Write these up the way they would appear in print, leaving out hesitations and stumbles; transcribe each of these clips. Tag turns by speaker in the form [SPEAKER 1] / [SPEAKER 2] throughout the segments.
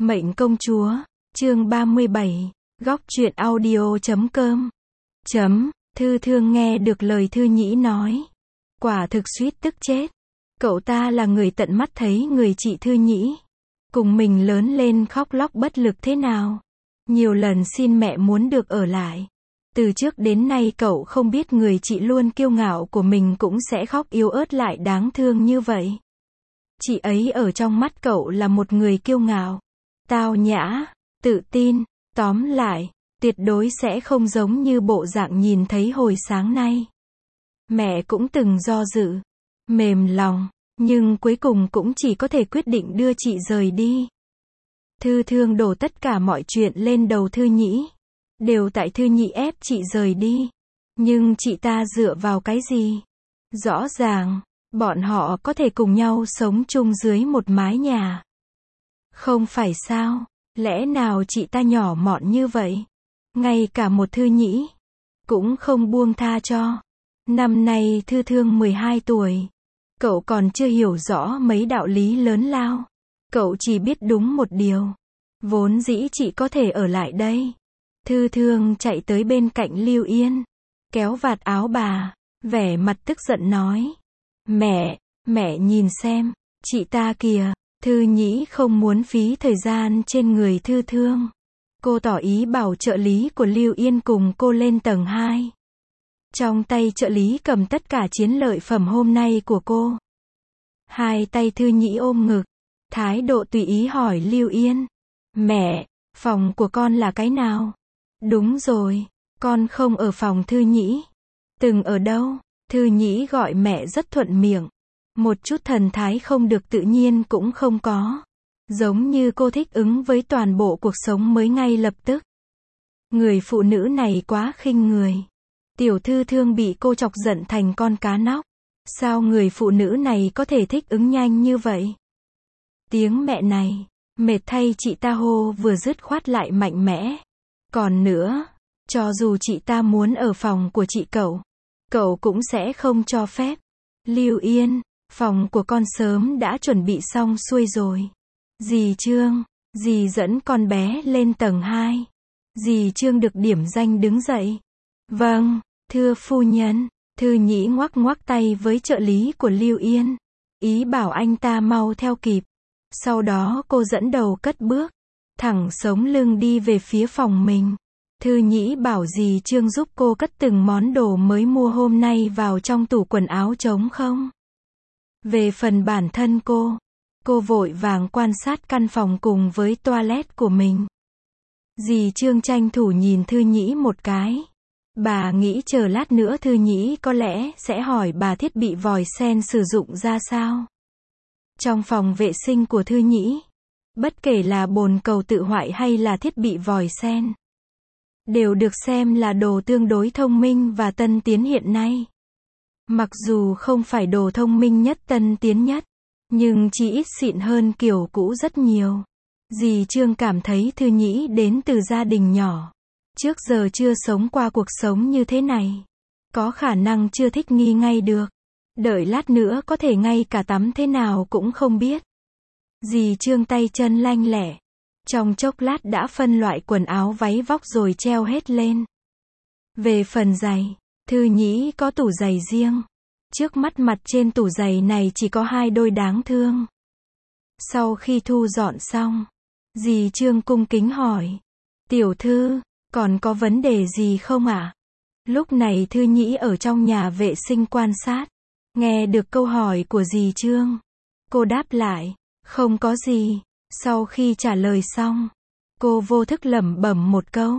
[SPEAKER 1] Mệnh công chúa, chương 37, góc truyện audio.com. Thư Thương nghe được lời Thư Nhĩ nói. Quả thực suýt tức chết. Cậu ta là người tận mắt thấy người chị Thư Nhĩ cùng mình lớn lên khóc lóc bất lực thế nào. Nhiều lần xin mẹ muốn được ở lại. Từ trước đến nay cậu không biết người chị luôn kiêu ngạo của mình cũng sẽ khóc yếu ớt lại đáng thương như vậy. Chị ấy ở trong mắt cậu là một người kiêu ngạo, tao nhã, tự tin, tóm lại, tuyệt đối sẽ không giống như bộ dạng nhìn thấy hồi sáng nay. Mẹ cũng từng do dự, mềm lòng, nhưng cuối cùng cũng chỉ có thể quyết định đưa chị rời đi. Thư Thương đổ tất cả mọi chuyện lên đầu Thư Nhĩ. Đều tại Thư Nhĩ ép chị rời đi. Nhưng chị ta dựa vào cái gì? Rõ ràng, bọn họ có thể cùng nhau sống chung dưới một mái nhà. Không phải sao? Lẽ nào chị ta nhỏ mọn như vậy? Ngay cả một Thư Nhĩ cũng không buông tha cho. Năm nay Thư Thương 12 tuổi. Cậu còn chưa hiểu rõ mấy đạo lý lớn lao. Cậu chỉ biết đúng một điều. Vốn dĩ chị có thể ở lại đây. Thư Thương chạy tới bên cạnh Lưu Yên, kéo vạt áo bà, vẻ mặt tức giận nói. Mẹ nhìn xem, chị ta kìa. Thư Nhĩ không muốn phí thời gian trên người Thư Thương. Cô tỏ ý bảo trợ lý của Lưu Yên cùng cô lên tầng 2. Trong tay trợ lý cầm tất cả chiến lợi phẩm hôm nay của cô. Hai tay Thư Nhĩ ôm ngực, thái độ tùy ý hỏi Lưu Yên. Mẹ, phòng của con là cái nào? Đúng rồi, con không ở phòng Thư Nhĩ. Từng ở đâu? Thư Nhĩ gọi mẹ rất thuận miệng. Một chút thần thái không được tự nhiên cũng không có. Giống như cô thích ứng với toàn bộ cuộc sống mới ngay lập tức. Người phụ nữ này quá khinh người. Tiểu Thư Thương bị cô chọc giận thành con cá nóc. Sao người phụ nữ này có thể thích ứng nhanh như vậy? Tiếng mẹ này, mệt thay chị ta hô vừa dứt khoát lại mạnh mẽ. Còn nữa, cho dù chị ta muốn ở phòng của chị cậu cũng sẽ không cho phép. Lưu Yên, phòng của con sớm đã chuẩn bị xong xuôi rồi. Dì Trương, dì dẫn con bé lên tầng 2. Dì Trương được điểm danh đứng dậy. Vâng, thưa phu nhân. Thư Nhĩ ngoắc ngoắc tay với trợ lý của Lưu Yên, ý bảo anh ta mau theo kịp. Sau đó cô dẫn đầu cất bước, thẳng sống lưng đi về phía phòng mình. Thư Nhĩ bảo dì Trương giúp cô cất từng món đồ mới mua hôm nay vào trong tủ quần áo trống không. Về phần bản thân cô vội vàng quan sát căn phòng cùng với toilet của mình. Dì Trương tranh thủ nhìn Thư Nhĩ một cái. Bà nghĩ chờ lát nữa Thư Nhĩ có lẽ sẽ hỏi bà thiết bị vòi sen sử dụng ra sao. Trong phòng vệ sinh của Thư Nhĩ, bất kể là bồn cầu tự hoại hay là thiết bị vòi sen, đều được xem là đồ tương đối thông minh và tân tiến hiện nay. Mặc dù không phải đồ thông minh nhất tân tiến nhất, nhưng chỉ ít xịn hơn kiểu cũ rất nhiều. Dì Trương cảm thấy Thư Nhĩ đến từ gia đình nhỏ. Trước giờ chưa sống qua cuộc sống như thế này. Có khả năng chưa thích nghi ngay được. Đợi lát nữa có thể ngay cả tắm thế nào cũng không biết. Dì Trương tay chân lanh lẹ. Trong chốc lát đã phân loại quần áo váy vóc rồi treo hết lên. Về phần giày, Thư Nhĩ có tủ giày riêng. Trước mắt mặt trên tủ giày này chỉ có 2 đôi đáng thương. Sau khi thu dọn xong, dì Trương cung kính hỏi. Tiểu thư, còn có vấn đề gì không ạ? Lúc này Thư Nhĩ ở trong nhà vệ sinh quan sát. Nghe được câu hỏi của dì Trương. Cô đáp lại. Không có gì. Sau khi trả lời xong, cô vô thức lẩm bẩm một câu.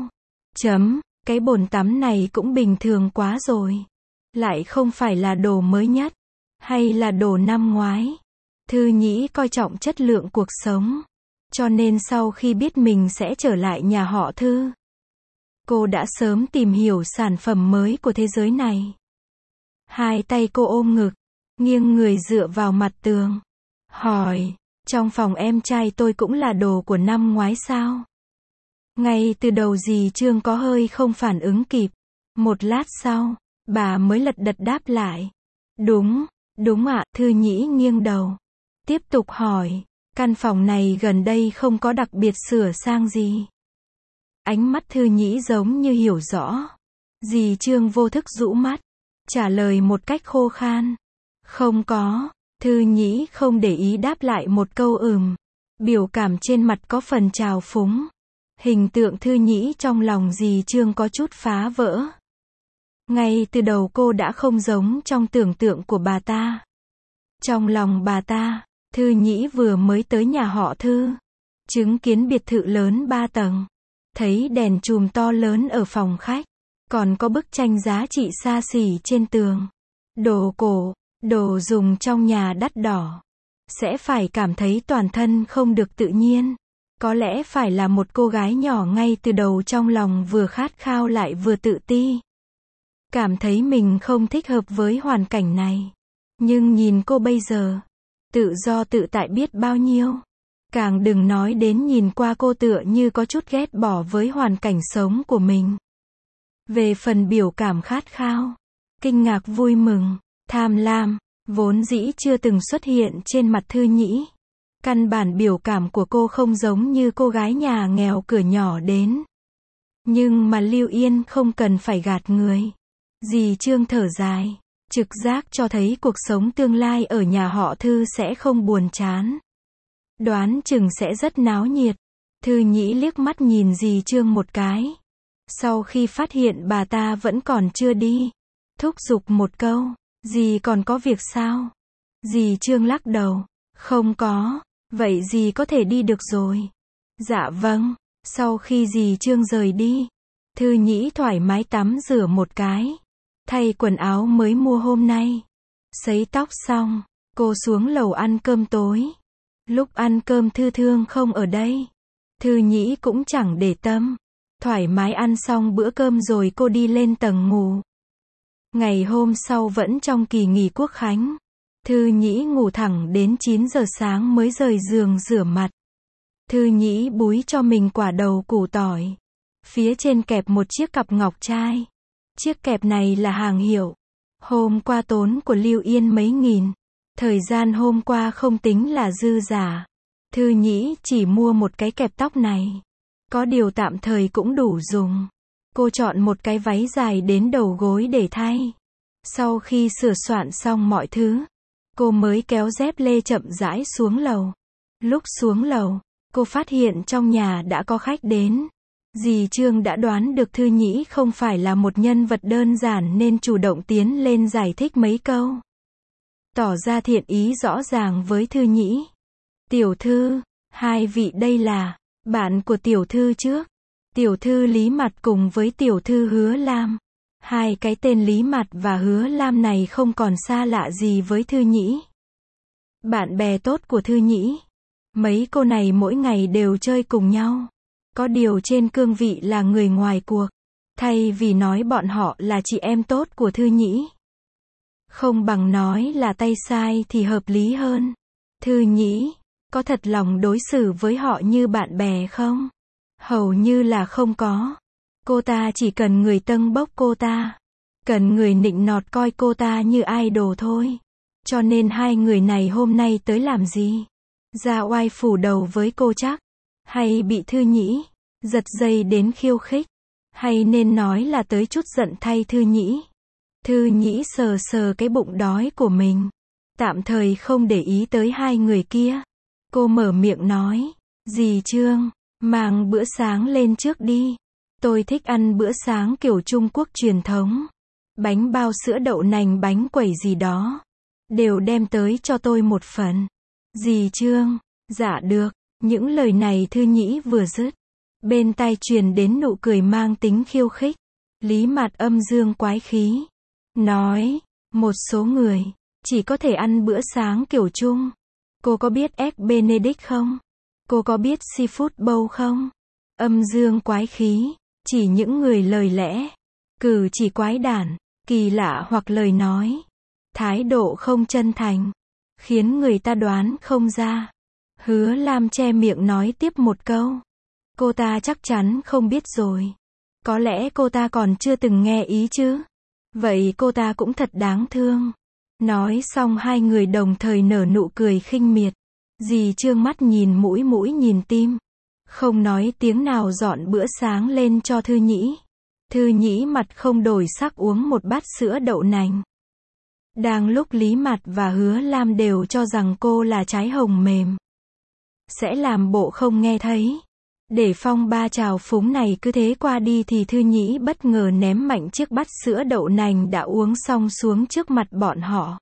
[SPEAKER 1] Cái bồn tắm này cũng bình thường quá rồi. Lại không phải là đồ mới nhất. Hay là đồ năm ngoái. Thư Nhĩ coi trọng chất lượng cuộc sống. Cho nên sau khi biết mình sẽ trở lại nhà họ Thư, cô đã sớm tìm hiểu sản phẩm mới của thế giới này. Hai tay cô ôm ngực, nghiêng người dựa vào mặt tường. Hỏi, trong phòng em trai tôi cũng là đồ của năm ngoái sao? Ngay từ đầu dì Trương có hơi không phản ứng kịp. Một lát sau, bà mới lật đật đáp lại. Đúng ạ. Thư Nhĩ nghiêng đầu. Tiếp tục hỏi, Căn phòng này gần đây không có đặc biệt sửa sang gì. Ánh mắt Thư Nhĩ giống như hiểu rõ. Dì Trương vô thức rũ mắt, trả lời một cách khô khan. Không có. Thư Nhĩ không để ý đáp lại một câu biểu cảm trên mặt có phần trào phúng. Hình tượng Thư Nhĩ trong lòng dì Trương có chút phá vỡ. Ngay từ đầu cô đã không giống trong tưởng tượng của bà ta. Trong lòng bà ta, Thư Nhĩ vừa mới tới nhà họ Thư, chứng kiến biệt thự lớn 3 tầng, thấy đèn chùm to lớn ở phòng khách, còn có bức tranh giá trị xa xỉ trên tường, đồ cổ, đồ dùng trong nhà đắt đỏ, sẽ phải cảm thấy toàn thân không được tự nhiên. Có lẽ phải là một cô gái nhỏ ngay từ đầu trong lòng vừa khát khao lại vừa tự ti. Cảm thấy mình không thích hợp với hoàn cảnh này. Nhưng nhìn cô bây giờ, tự do tự tại biết bao nhiêu. Càng đừng nói đến nhìn qua cô tựa như có chút ghét bỏ với hoàn cảnh sống của mình. Về phần biểu cảm khát khao, kinh ngạc vui mừng, tham lam, vốn dĩ chưa từng xuất hiện trên mặt Thư Nhĩ. Căn bản biểu cảm của cô không giống như cô gái nhà nghèo cửa nhỏ đến. Nhưng mà Lưu Yên không cần phải gạt người. Dì Trương thở dài, trực giác cho thấy cuộc sống tương lai ở nhà họ Thư sẽ không buồn chán. Đoán chừng sẽ rất náo nhiệt. Thư Nhĩ liếc mắt nhìn dì Trương một cái. Sau khi phát hiện bà ta vẫn còn chưa đi, thúc giục một câu, dì còn có việc sao? Dì Trương lắc đầu, không có, vậy dì có thể đi được rồi. Dạ vâng. Sau khi dì Trương rời đi, Thư Nhĩ thoải mái tắm rửa một cái, thay quần áo mới mua hôm nay. Sấy tóc xong, cô xuống lầu ăn cơm tối. Lúc ăn cơm Thư Thương không ở đây, Thư Nhĩ cũng chẳng để tâm. Thoải mái ăn xong bữa cơm rồi cô đi lên tầng ngủ. Ngày hôm sau vẫn trong kỳ nghỉ Quốc khánh, Thư Nhĩ ngủ thẳng đến 9 giờ sáng mới rời giường rửa mặt. Thư Nhĩ búi cho mình quả đầu củ tỏi. Phía trên kẹp một chiếc cặp ngọc trai. Chiếc kẹp này là hàng hiệu. Hôm qua tốn của Lưu Yên mấy nghìn. Thời gian hôm qua không tính là dư giả. Thư Nhĩ chỉ mua một cái kẹp tóc này. Có điều tạm thời cũng đủ dùng. Cô chọn một cái váy dài đến đầu gối để thay. Sau khi sửa soạn xong mọi thứ, cô mới kéo dép lê chậm rãi xuống lầu. Lúc xuống lầu, cô phát hiện trong nhà đã có khách đến. Dì Trương đã đoán được Thư Nhĩ không phải là một nhân vật đơn giản nên chủ động tiến lên giải thích mấy câu. Tỏ ra thiện ý rõ ràng với Thư Nhĩ. Tiểu thư, hai vị đây là bạn của tiểu thư trước. Tiểu thư Lý Mạt cùng với tiểu thư Hứa Lam. Hai cái tên Lý Mạt và Hứa Lam này không còn xa lạ gì với Thư Nhĩ. Bạn bè tốt của Thư Nhĩ. Mấy cô này mỗi ngày đều chơi cùng nhau. Có điều trên cương vị là người ngoài cuộc. Thay vì nói bọn họ là chị em tốt của Thư Nhĩ, không bằng nói là tay sai thì hợp lý hơn. Thư Nhĩ, có thật lòng đối xử với họ như bạn bè không? Hầu như là không có. Cô ta chỉ cần người tâng bốc cô ta. Cần người nịnh nọt coi cô ta như idol thôi. Cho nên hai người này hôm nay tới làm gì? Ra oai phủ đầu với cô chắc? Hay bị Thư Nhĩ giật dây đến khiêu khích? Hay nên nói là tới chút giận thay Thư Nhĩ? Thư Nhĩ sờ sờ cái bụng đói của mình. Tạm thời không để ý tới hai người kia. Cô mở miệng nói, dì Trương, mang bữa sáng lên trước đi. Tôi thích ăn bữa sáng kiểu Trung Quốc truyền thống. Bánh bao sữa đậu nành bánh quẩy gì đó. Đều đem tới cho tôi một phần. Dì Trương, dạ được. Những lời này Thư Nhĩ vừa dứt, bên tai truyền đến nụ cười mang tính khiêu khích. Lý Mạt âm dương quái khí, nói, một số người chỉ có thể ăn bữa sáng kiểu Trung. Cô có biết Egg Benedict không? Cô có biết Seafood Bowl không? Âm dương quái khí, chỉ những người lời lẽ, cử chỉ quái đản, kỳ lạ hoặc lời nói, thái độ không chân thành, khiến người ta đoán không ra. Hứa Lam che miệng nói tiếp một câu. Cô ta chắc chắn không biết rồi. Có lẽ cô ta còn chưa từng nghe ý chứ. Vậy cô ta cũng thật đáng thương. Nói xong hai người đồng thời nở nụ cười khinh miệt. Dì Trương mắt nhìn mũi mũi nhìn tim. Không nói tiếng nào dọn bữa sáng lên cho Thư Nhĩ. Thư Nhĩ mặt không đổi sắc uống một bát sữa đậu nành. Đang lúc Lý Mạt và Hứa Lam đều cho rằng cô là trái hồng mềm, sẽ làm bộ không nghe thấy. Để phong ba trào phúng này cứ thế qua đi thì Thư Nhĩ bất ngờ ném mạnh chiếc bát sữa đậu nành đã uống xong xuống trước mặt bọn họ.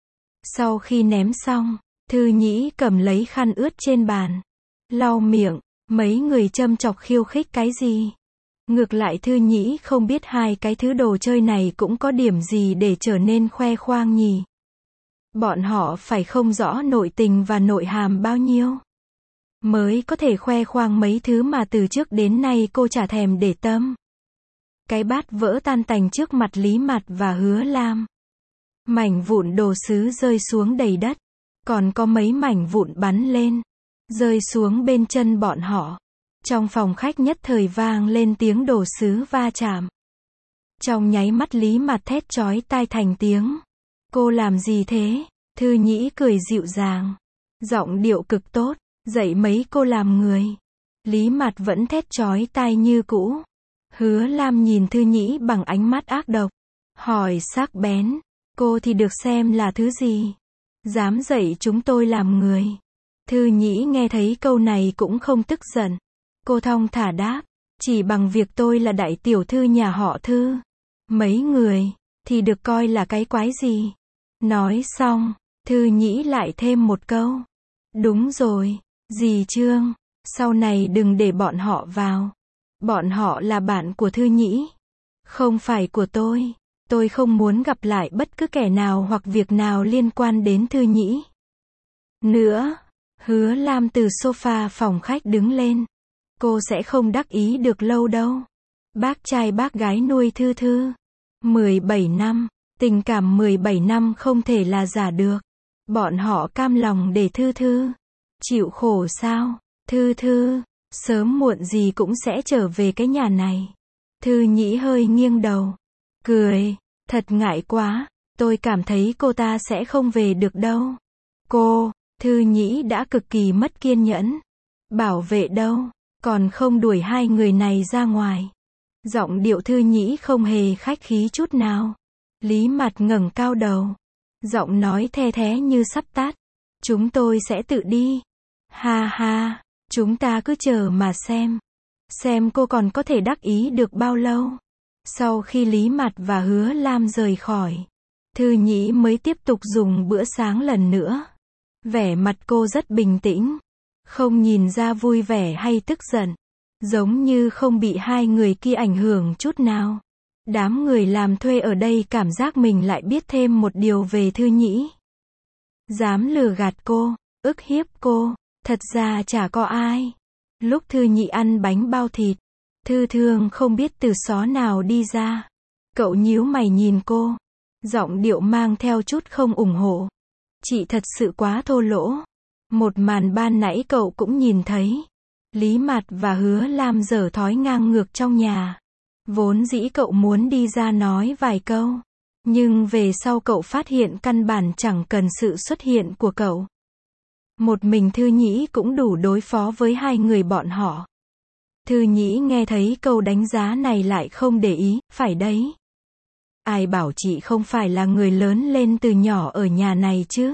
[SPEAKER 1] Sau khi ném xong, Thư Nhĩ cầm lấy khăn ướt trên bàn, lau miệng. Mấy người châm chọc khiêu khích cái gì? Ngược lại Thư Nhĩ không biết hai cái thứ đồ chơi này cũng có điểm gì để trở nên khoe khoang nhỉ? Bọn họ phải không rõ nội tình và nội hàm bao nhiêu mới có thể khoe khoang mấy thứ mà từ trước đến nay cô chả thèm để tâm. Cái bát vỡ tan tành trước mặt Lý Mạt và Hứa Lam. Mảnh vụn đồ sứ rơi xuống đầy đất. Còn có mấy mảnh vụn bắn lên, rơi xuống bên chân bọn họ. Trong phòng khách nhất thời vang lên tiếng đồ sứ va chạm. Trong nháy mắt Lý Mạt thét chói tai thành tiếng. Cô làm gì thế? Thư Nhĩ cười dịu dàng, giọng điệu cực tốt, dạy mấy cô làm người. Lý Mạt vẫn thét chói tai như cũ. Hứa Lam nhìn Thư Nhĩ bằng ánh mắt ác độc, hỏi sắc bén, cô thì được xem là thứ gì? Dám dạy chúng tôi làm người. Thư Nhĩ nghe thấy câu này cũng không tức giận. Cô thong thả đáp, chỉ bằng việc tôi là đại tiểu thư nhà họ Thư. Mấy người, thì được coi là cái quái gì? Nói xong, Thư Nhĩ lại thêm một câu. Đúng rồi, dì Trương, sau này đừng để bọn họ vào. Bọn họ là bạn của Thư Nhĩ, không phải của tôi. Tôi không muốn gặp lại bất cứ kẻ nào hoặc việc nào liên quan đến Thư Nhĩ nữa. Hứa Lam từ sofa phòng khách đứng lên. Cô sẽ không đắc ý được lâu đâu. Bác trai bác gái nuôi Thư Thư 17 năm, tình cảm 17 năm không thể là giả được. Bọn họ cam lòng để Thư Thư chịu khổ sao? Thư Thư sớm muộn gì cũng sẽ trở về cái nhà này. Thư Nhĩ hơi nghiêng đầu, cười, thật ngại quá, tôi cảm thấy cô ta sẽ không về được đâu. Cô, Thư Nhĩ đã cực kỳ mất kiên nhẫn. Bảo vệ đâu, còn không đuổi hai người này ra ngoài. Giọng điệu Thư Nhĩ không hề khách khí chút nào. Lý Mạt ngẩng cao đầu, giọng nói the thé như sắp tát. Chúng tôi sẽ tự đi. Ha ha, chúng ta cứ chờ mà xem cô còn có thể đắc ý được bao lâu. Sau khi Lý Mạt và Hứa Lam rời khỏi, Thư Nhĩ mới tiếp tục dùng bữa sáng lần nữa. Vẻ mặt cô rất bình tĩnh, không nhìn ra vui vẻ hay tức giận, giống như không bị hai người kia ảnh hưởng chút nào. Đám người làm thuê ở đây cảm giác mình lại biết thêm một điều về Thư Nhĩ. Dám lừa gạt cô, ức hiếp cô, thật ra chả có ai. Lúc Thư Nhĩ ăn bánh bao thịt, Thư Thương không biết từ xó nào đi ra. Cậu nhíu mày nhìn cô, giọng điệu mang theo chút không ủng hộ. Chị thật sự quá thô lỗ. Một màn ban nãy cậu cũng nhìn thấy. Lý Mạt và Hứa Lam dở thói ngang ngược trong nhà. Vốn dĩ cậu muốn đi ra nói vài câu, nhưng về sau cậu phát hiện căn bản chẳng cần sự xuất hiện của cậu. Một mình Thư Nhĩ cũng đủ đối phó với hai người bọn họ. Thư Nhĩ nghe thấy câu đánh giá này lại không để ý, phải đấy. Ai bảo chị không phải là người lớn lên từ nhỏ ở nhà này chứ?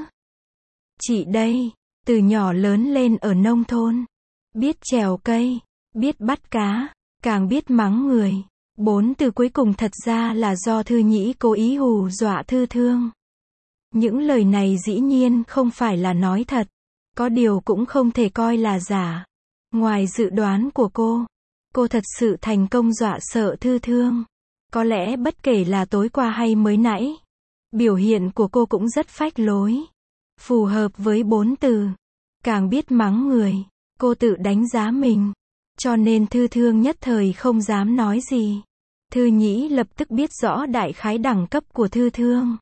[SPEAKER 1] Chị đây, từ nhỏ lớn lên ở nông thôn. Biết trèo cây, biết bắt cá, càng biết mắng người. 4 từ cuối cùng thật ra là do Thư Nhĩ cố ý hù dọa Thư Thương. Những lời này dĩ nhiên không phải là nói thật. Có điều cũng không thể coi là giả. Ngoài dự đoán của cô thật sự thành công dọa sợ Thư Thương. Có lẽ bất kể là tối qua hay mới nãy, biểu hiện của cô cũng rất phách lối. Phù hợp với 4 từ. Càng biết mắng người, cô tự đánh giá mình. Cho nên Thư Thương nhất thời không dám nói gì. Thư Nhĩ lập tức biết rõ đại khái đẳng cấp của Thư Thương.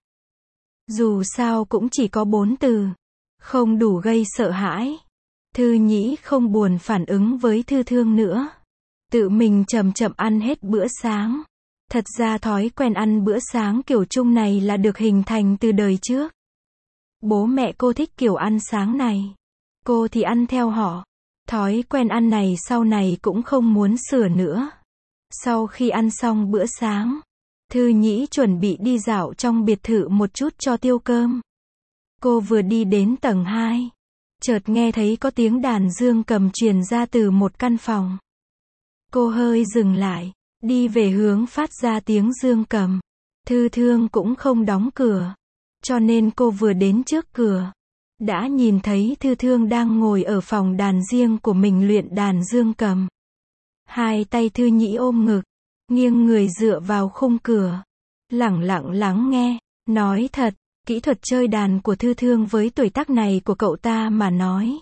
[SPEAKER 1] Dù sao cũng chỉ có 4 từ. Không đủ gây sợ hãi. Thư Nhĩ không buồn phản ứng với Thư Thương nữa. Tự mình chậm chậm ăn hết bữa sáng. Thật ra thói quen ăn bữa sáng kiểu chung này là được hình thành từ đời trước. Bố mẹ cô thích kiểu ăn sáng này. Cô thì ăn theo họ. Thói quen ăn này sau này cũng không muốn sửa nữa. Sau khi ăn xong bữa sáng, Thư Nhĩ chuẩn bị đi dạo trong biệt thự một chút cho tiêu cơm. Cô vừa đi đến tầng 2, chợt nghe thấy có tiếng đàn dương cầm truyền ra từ một căn phòng. Cô hơi dừng lại, đi về hướng phát ra tiếng dương cầm. Thư Thương cũng không đóng cửa, cho nên cô vừa đến trước cửa, đã nhìn thấy Thư Thương đang ngồi ở phòng đàn riêng của mình luyện đàn dương cầm. Hai tay Thư Nhĩ ôm ngực, nghiêng người dựa vào khung cửa, lẳng lặng lắng nghe. Nói thật, kỹ thuật chơi đàn của Thư Thương với tuổi tác này của cậu ta mà nói,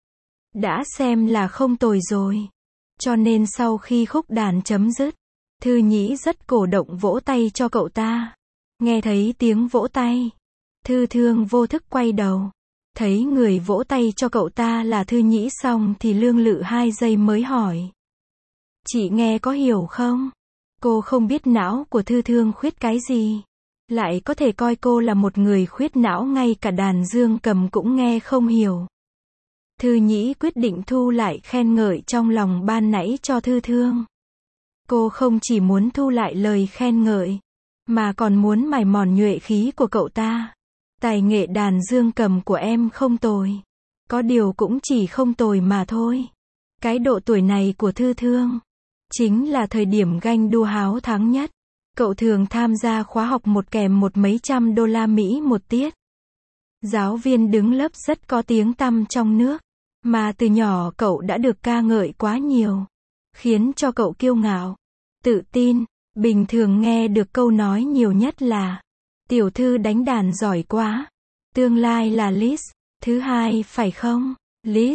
[SPEAKER 1] đã xem là không tồi rồi. Cho nên sau khi khúc đàn chấm dứt, Thư Nhĩ rất cổ động vỗ tay cho cậu ta. Nghe thấy tiếng vỗ tay, Thư Thương vô thức quay đầu, thấy người vỗ tay cho cậu ta là Thư Nhĩ xong thì lương lự 2 giây mới hỏi. Chị nghe có hiểu không? Cô không biết não của Thư Thương khuyết cái gì, lại có thể coi cô là một người khuyết não, ngay cả đàn dương cầm cũng nghe không hiểu. Thư Nhĩ quyết định thu lại khen ngợi trong lòng ban nãy cho Thư Thương. Cô không chỉ muốn thu lại lời khen ngợi, mà còn muốn mài mòn nhuệ khí của cậu ta. Tài nghệ đàn dương cầm của em không tồi, có điều cũng chỉ không tồi mà thôi. Cái độ tuổi này của Thư Thương chính là thời điểm ganh đua háo thắng nhất. Cậu thường tham gia khóa học một kèm một mấy trăm đô la Mỹ một tiết. Giáo viên đứng lớp rất có tiếng tăm trong nước, mà từ nhỏ cậu đã được ca ngợi quá nhiều, khiến cho cậu kiêu ngạo, tự tin. Bình thường nghe được câu nói nhiều nhất là tiểu thư đánh đàn giỏi quá, tương lai là Liz thứ hai phải không? Liz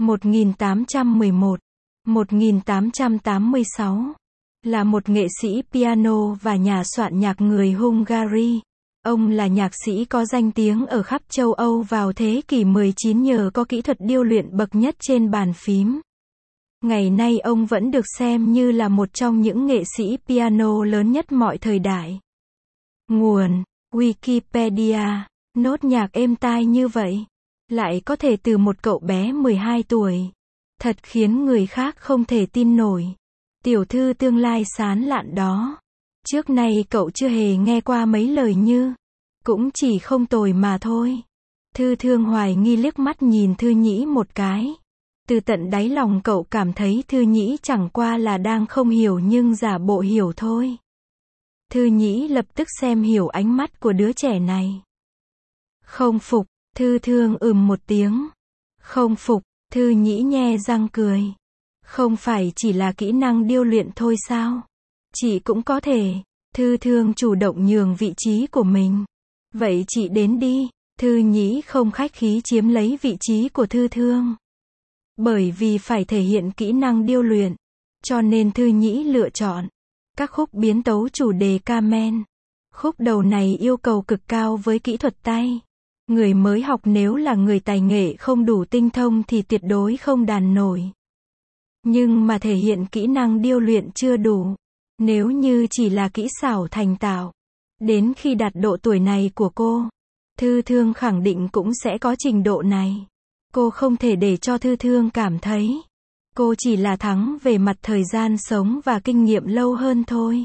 [SPEAKER 1] 1811-1886 là một nghệ sĩ piano và nhà soạn nhạc người Hungary. Ông là nhạc sĩ có danh tiếng ở khắp châu Âu vào thế kỷ 19 nhờ có kỹ thuật điêu luyện bậc nhất trên bàn phím. Ngày nay ông vẫn được xem như là một trong những nghệ sĩ piano lớn nhất mọi thời đại. Nguồn Wikipedia. Nốt nhạc êm tai như vậy, lại có thể từ một cậu bé 12 tuổi. Thật khiến người khác không thể tin nổi. Tiểu thư tương lai sán lạn đó. Trước nay cậu chưa hề nghe qua mấy lời như, cũng chỉ không tồi mà thôi. Thư Thương hoài nghi liếc mắt nhìn Thư Nhĩ một cái. Từ tận đáy lòng cậu cảm thấy Thư Nhĩ chẳng qua là đang không hiểu nhưng giả bộ hiểu thôi. Thư Nhĩ lập tức xem hiểu ánh mắt của đứa trẻ này. Không phục, Thư Thương một tiếng. Không phục, Thư Nhĩ nhe răng cười. Không phải chỉ là kỹ năng điêu luyện thôi sao? Chị cũng có thể. Thư Thương chủ động nhường vị trí của mình. Vậy chị đến đi. Thư Nhĩ không khách khí chiếm lấy vị trí của Thư Thương. Bởi vì phải thể hiện kỹ năng điêu luyện, cho nên Thư Nhĩ lựa chọn các khúc biến tấu chủ đề Carmen. Khúc đầu này yêu cầu cực cao với kỹ thuật tay. Người mới học nếu là người tài nghệ không đủ tinh thông thì tuyệt đối không đàn nổi. Nhưng mà thể hiện kỹ năng điêu luyện chưa đủ. Nếu như chỉ là kỹ xảo thành tạo, đến khi đạt độ tuổi này của cô, Thư Thương khẳng định cũng sẽ có trình độ này. Cô không thể để cho Thư Thương cảm thấy cô chỉ là thắng về mặt thời gian sống và kinh nghiệm lâu hơn thôi.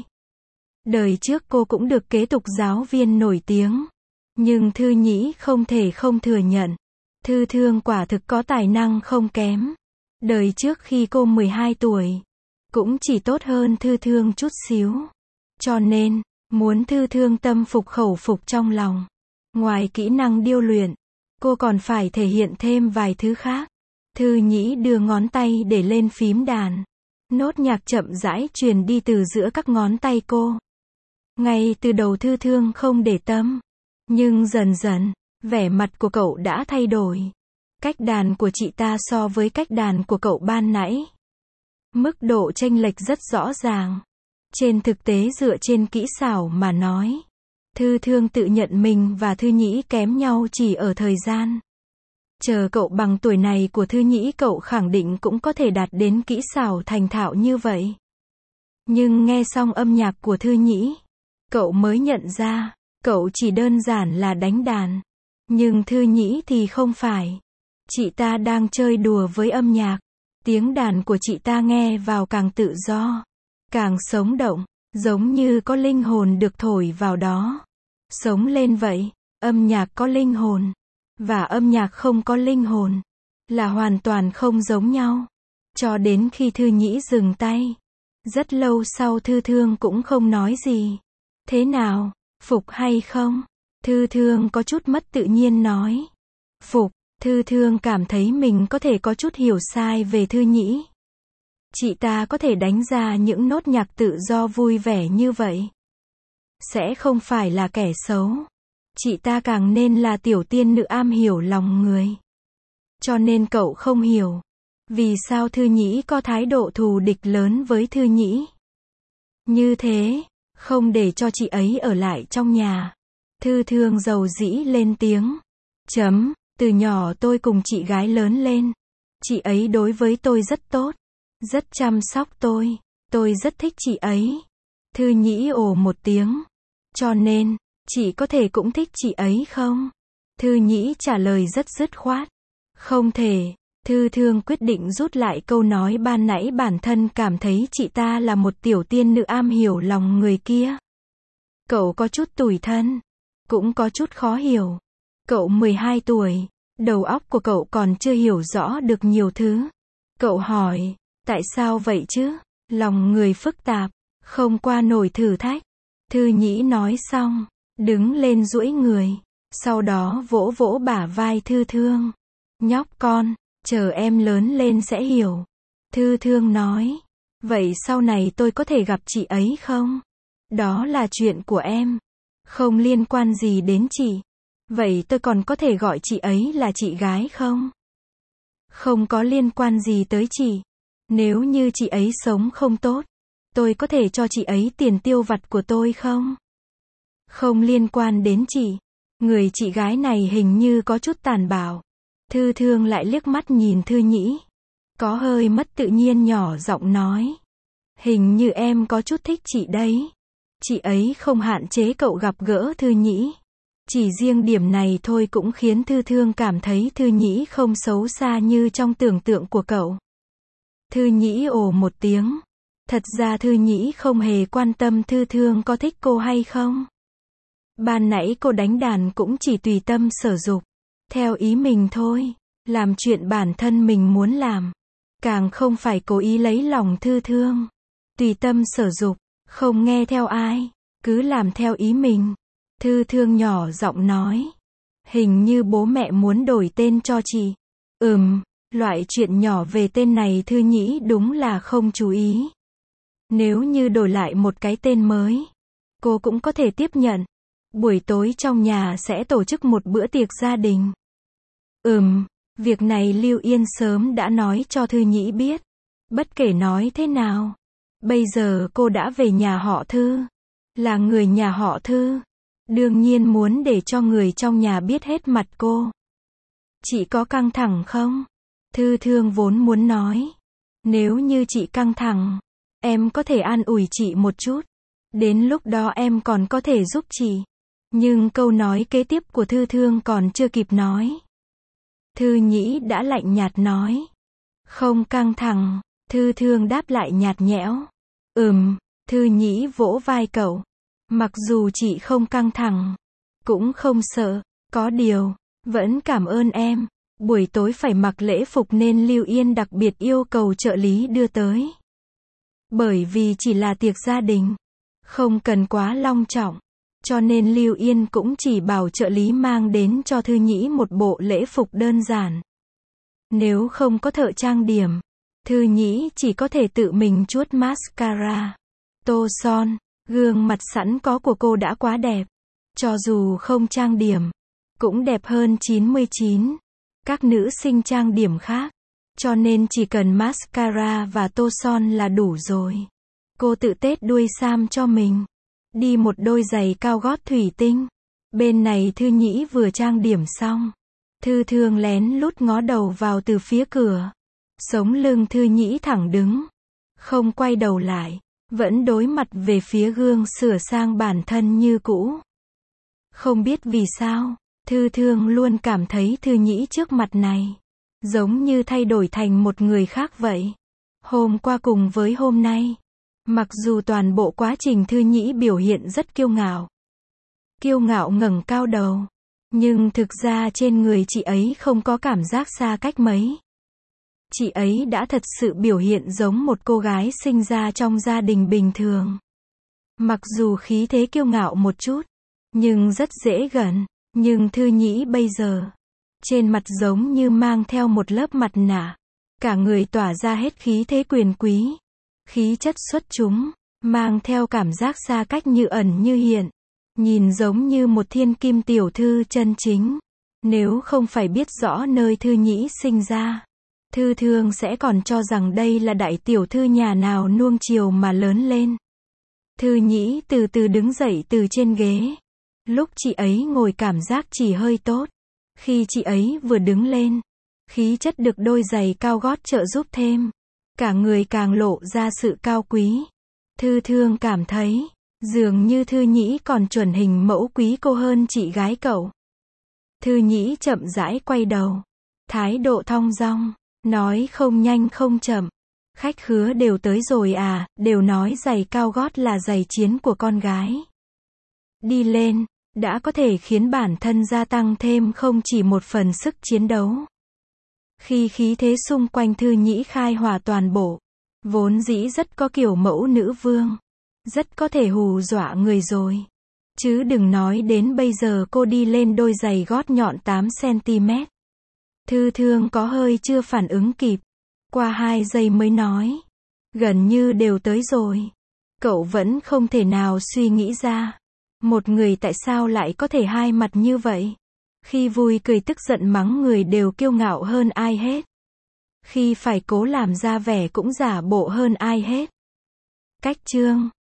[SPEAKER 1] Đời trước cô cũng được kế tục giáo viên nổi tiếng. Nhưng Thư Nhĩ không thể không thừa nhận. Thư Thương quả thực có tài năng không kém. Đời trước khi cô 12 tuổi, cũng chỉ tốt hơn Thư Thương chút xíu. Cho nên, muốn Thư Thương tâm phục khẩu phục trong lòng. Ngoài kỹ năng điêu luyện, cô còn phải thể hiện thêm vài thứ khác. Thư Nhĩ đưa ngón tay để lên phím đàn. Nốt nhạc chậm rãi truyền đi từ giữa các ngón tay cô. Ngay từ đầu Thư Thương không để tâm. Nhưng dần dần, vẻ mặt của cậu đã thay đổi. Cách đàn của chị ta so với cách đàn của cậu ban nãy, mức độ chênh lệch rất rõ ràng. Trên thực tế dựa trên kỹ xảo mà nói, Thư Thương tự nhận mình và Thư Nhĩ kém nhau chỉ ở thời gian. Chờ cậu bằng tuổi này của Thư Nhĩ cậu khẳng định cũng có thể đạt đến kỹ xảo thành thạo như vậy. Nhưng nghe xong âm nhạc của Thư Nhĩ, cậu mới nhận ra, cậu chỉ đơn giản là đánh đàn. Nhưng Thư Nhĩ thì không phải. Chị ta đang chơi đùa với âm nhạc. Tiếng đàn của chị ta nghe vào càng tự do, càng sống động, giống như có linh hồn được thổi vào đó. Sống lên vậy. Âm nhạc có linh hồn và âm nhạc không có linh hồn là hoàn toàn không giống nhau. Cho đến khi Thư Nhĩ dừng tay. Rất lâu sau Thư Thương cũng không nói gì. Thế nào, phục hay không? Thư Thương có chút mất tự nhiên nói. Phục. Thư Thương cảm thấy mình có thể có chút hiểu sai về Thư Nhĩ. Chị ta có thể đánh ra những nốt nhạc tự do vui vẻ như vậy. Sẽ không phải là kẻ xấu. Chị ta càng nên là tiểu tiên nữ am hiểu lòng người. Cho nên cậu không hiểu. Vì sao Thư Nhĩ có thái độ thù địch lớn với Thư Nhĩ? Như thế, không để cho chị ấy ở lại trong nhà. Thư Thương dầu dĩ lên tiếng. Từ nhỏ tôi cùng chị gái lớn lên. Chị ấy đối với tôi rất tốt. Rất chăm sóc tôi. Tôi rất thích chị ấy. Thư Nhĩ ồ một tiếng. Cho nên, chị có thể cũng thích chị ấy không? Thư Nhĩ trả lời rất dứt khoát. Không thể. Thư Thương quyết định rút lại câu nói ban nãy, bản thân cảm thấy chị ta là một tiểu tiên nữ am hiểu lòng người kia. Cậu có chút tủi thân. Cũng có chút khó hiểu. Cậu 12 tuổi. Đầu óc của cậu còn chưa hiểu rõ được nhiều thứ. Cậu hỏi, tại sao vậy chứ? Lòng người phức tạp, không qua nổi thử thách. Thư Nhĩ nói xong, đứng lên duỗi người, sau đó vỗ vỗ bả vai Thư Thương. Nhóc con, chờ em lớn lên sẽ hiểu. Thư Thương nói, vậy sau này tôi có thể gặp chị ấy không? Đó là chuyện của em, không liên quan gì đến chị. Vậy tôi còn có thể gọi chị ấy là chị gái không? Không có liên quan gì tới chị. Nếu như chị ấy sống không tốt, tôi có thể cho chị ấy tiền tiêu vặt của tôi không? Không liên quan đến chị. Người chị gái này hình như có chút tàn bạo. Thư Thương lại liếc mắt nhìn Thư Nhĩ. Có hơi mất tự nhiên nhỏ giọng nói. Hình như em có chút thích chị đấy. Chị ấy không hạn chế cậu gặp gỡ Thư Nhĩ. Chỉ riêng điểm này thôi cũng khiến Thư Thương cảm thấy Thư Nhĩ không xấu xa như trong tưởng tượng của cậu. Thư Nhĩ ồ một tiếng. Thật ra Thư Nhĩ không hề quan tâm Thư Thương có thích cô hay không. Ban nãy cô đánh đàn cũng chỉ tùy tâm sở dục. Theo ý mình thôi. Làm chuyện bản thân mình muốn làm. Càng không phải cố ý lấy lòng Thư Thương. Tùy tâm sở dục. Không nghe theo ai. Cứ làm theo ý mình. Thư Thương nhỏ giọng nói. Hình như bố mẹ muốn đổi tên cho chị. Loại chuyện nhỏ về tên này Thư Nhĩ đúng là không chú ý. Nếu như đổi lại một cái tên mới, cô cũng có thể tiếp nhận. Buổi tối trong nhà sẽ tổ chức một bữa tiệc gia đình. Việc này Lưu Yên sớm đã nói cho Thư Nhĩ biết. Bất kể nói thế nào, bây giờ cô đã về nhà họ Thư. Là người nhà họ Thư. Đương nhiên muốn để cho người trong nhà biết hết mặt cô. Chị có căng thẳng không? Thư Thương vốn muốn nói. Nếu như chị căng thẳng, em có thể an ủi chị một chút. Đến lúc đó em còn có thể giúp chị. Nhưng câu nói kế tiếp của Thư Thương còn chưa kịp nói. Thư Nhĩ đã lạnh nhạt nói. Không căng thẳng. Thư Thương đáp lại nhạt nhẽo. Thư Nhĩ vỗ vai cậu. Mặc dù chị không căng thẳng, cũng không sợ, có điều, vẫn cảm ơn em. Buổi tối phải mặc lễ phục nên Lưu Yên đặc biệt yêu cầu trợ lý đưa tới. Bởi vì chỉ là tiệc gia đình, không cần quá long trọng, cho nên Lưu Yên cũng chỉ bảo trợ lý mang đến cho Thư Nhĩ một bộ lễ phục đơn giản. Nếu không có thợ trang điểm, Thư Nhĩ chỉ có thể tự mình chuốt mascara, tô son. Gương mặt sẵn có của cô đã quá đẹp. Cho dù không trang điểm, cũng đẹp hơn 99. Các nữ sinh trang điểm khác. Cho nên chỉ cần mascara và tô son là đủ rồi. Cô tự tết đuôi sam cho mình. Đi một đôi giày cao gót thủy tinh. Bên này Thư Nhĩ vừa trang điểm xong. Thư Thương lén lút ngó đầu vào từ phía cửa. Sống lưng Thư Nhĩ thẳng đứng. Không quay đầu lại. Vẫn đối mặt về phía gương sửa sang bản thân như cũ. Không biết vì sao, Thư Thương luôn cảm thấy Thư Nhĩ trước mặt này giống như thay đổi thành một người khác vậy. Hôm qua cùng với hôm nay, mặc dù toàn bộ quá trình Thư Nhĩ biểu hiện rất kiêu ngạo ngẩng cao đầu, nhưng thực ra trên người chị ấy không có cảm giác xa cách mấy. Chị ấy đã thật sự biểu hiện giống một cô gái sinh ra trong gia đình bình thường. Mặc dù khí thế kiêu ngạo một chút, nhưng rất dễ gần. Nhưng Thư Nhĩ bây giờ, trên mặt giống như mang theo một lớp mặt nạ. Cả người tỏa ra hết khí thế quyền quý, khí chất xuất chúng, mang theo cảm giác xa cách như ẩn như hiện. Nhìn giống như một thiên kim tiểu thư chân chính. Nếu không phải biết rõ nơi Thư Nhĩ sinh ra, Thư Thương sẽ còn cho rằng đây là đại tiểu thư nhà nào nuông chiều mà lớn lên. Thư Nhĩ từ từ đứng dậy từ trên ghế. Lúc chị ấy ngồi cảm giác chỉ hơi tốt. Khi chị ấy vừa đứng lên, khí chất được đôi giày cao gót trợ giúp thêm. Cả người càng lộ ra sự cao quý. Thư Thương cảm thấy, dường như Thư Nhĩ còn chuẩn hình mẫu quý cô hơn chị gái cậu. Thư Nhĩ chậm rãi quay đầu. Thái độ thong dong, nói không nhanh không chậm. Khách khứa đều tới rồi à, đều nói giày cao gót là giày chiến của con gái. Đi lên, đã có thể khiến bản thân gia tăng thêm không chỉ một phần sức chiến đấu. Khi khí thế xung quanh Thư Nhĩ khai hòa toàn bộ, vốn dĩ rất có kiểu mẫu nữ vương. Rất có thể hù dọa người rồi. Chứ đừng nói đến bây giờ cô đi lên đôi giày gót nhọn 8cm. Thư Thương có hơi chưa phản ứng kịp. Qua 2 giây mới nói. Gần như đều tới rồi. Cậu vẫn không thể nào suy nghĩ ra. Một người tại sao lại có thể hai mặt như vậy? Khi vui cười tức giận mắng người đều kiêu ngạo hơn ai hết. Khi phải cố làm ra vẻ cũng giả bộ hơn ai hết. Cách chương